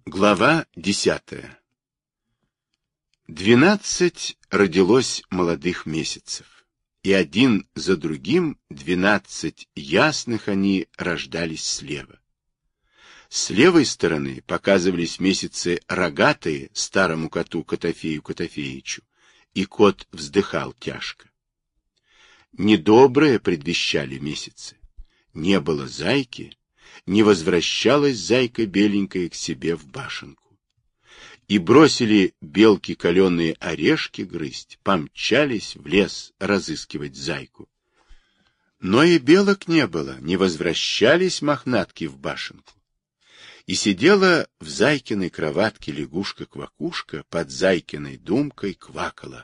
Глава 10. 12 родилось молодых месяцев, и один за другим 12 ясных они рождались слева. С левой стороны показывались месяцы рогатые старому коту Котофею Котофеичу, и кот вздыхал тяжко. Недоброе предвещали месяцы. Не было зайки, не возвращалась зайка беленькая к себе в башенку. И бросили белки каленые орешки грызть, помчались в лес разыскивать зайку. Но и белок не было, не возвращались мохнатки в башенку. И сидела в зайкиной кроватке лягушка-квакушка, под зайкиной думкой квакала.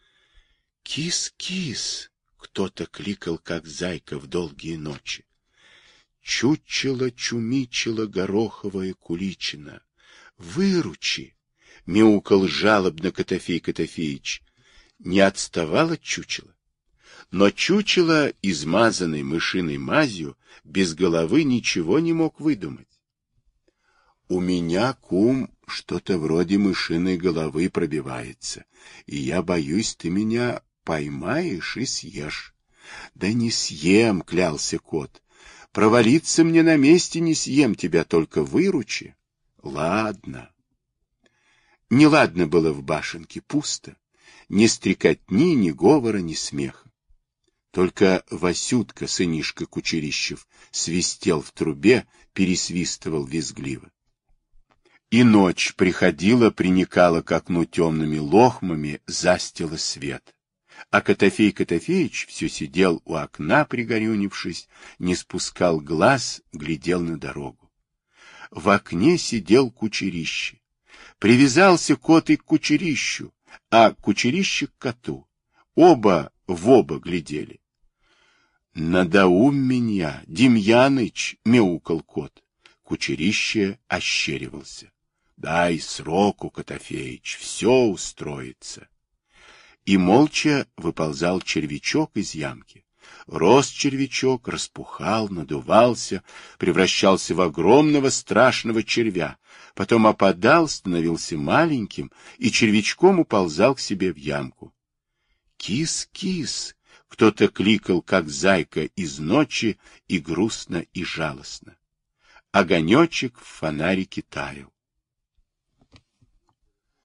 Кис-кис! Кто-то кликал, как зайка в долгие ночи. Чучело-чумичело гороховая куличина. Выручи! Мяукал жалобно Котофей Котофеич. Не отставал от чучела. Но чучело, измазанный мышиной мазью, без головы ничего не мог выдумать. У меня, кум, что-то вроде мышиной головы пробивается, и я боюсь, ты меня поймаешь и съешь. Да не съем, клялся кот. Провалиться мне на месте не съем, тебя только выручи. Ладно. Неладно было в башенке, пусто. Ни стрекотни, ни говора, ни смеха. Только Васютка, сынишка Кучерищев, свистел в трубе, пересвистывал визгливо. И ночь приходила, приникала к окну темными лохмами, застила свет. А Котофей Котофеич все сидел у окна, пригорюнившись, не спускал глаз, глядел на дорогу. В окне сидел Кучерище. Привязался кот и к Кучерищу, а Кучерище к коту. Оба в оба глядели. «Надоум меня, Демьяныч!» — мяукал кот. Кучерище ощеривался. «Дай сроку, Котофеич, все устроится». И молча выползал червячок из ямки. Рос червячок, распухал, надувался, превращался в огромного страшного червя, потом опадал, становился маленьким и червячком уползал к себе в ямку. «Кис-кис!» — кто-то кликал, как зайка из ночи, и грустно, и жалостно. Огонечек в фонарике таял.